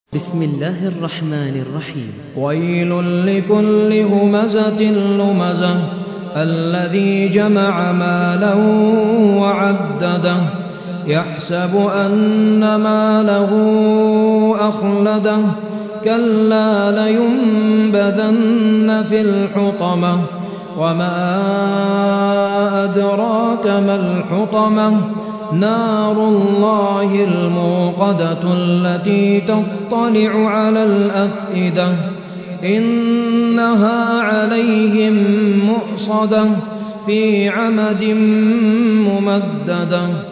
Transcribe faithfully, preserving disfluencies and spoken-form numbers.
بسم الله الرحمن الرحيم. ويل لكل همزة لمزة الذي جمع مالا وعدده يحسب أن ماله أخلده كلا لينبذن في الحطمة وما أدراك ما الحطمة نار الله الموقدة التي تطلع على الأفئدة إنها عليهم مؤصدة في عمد ممددة.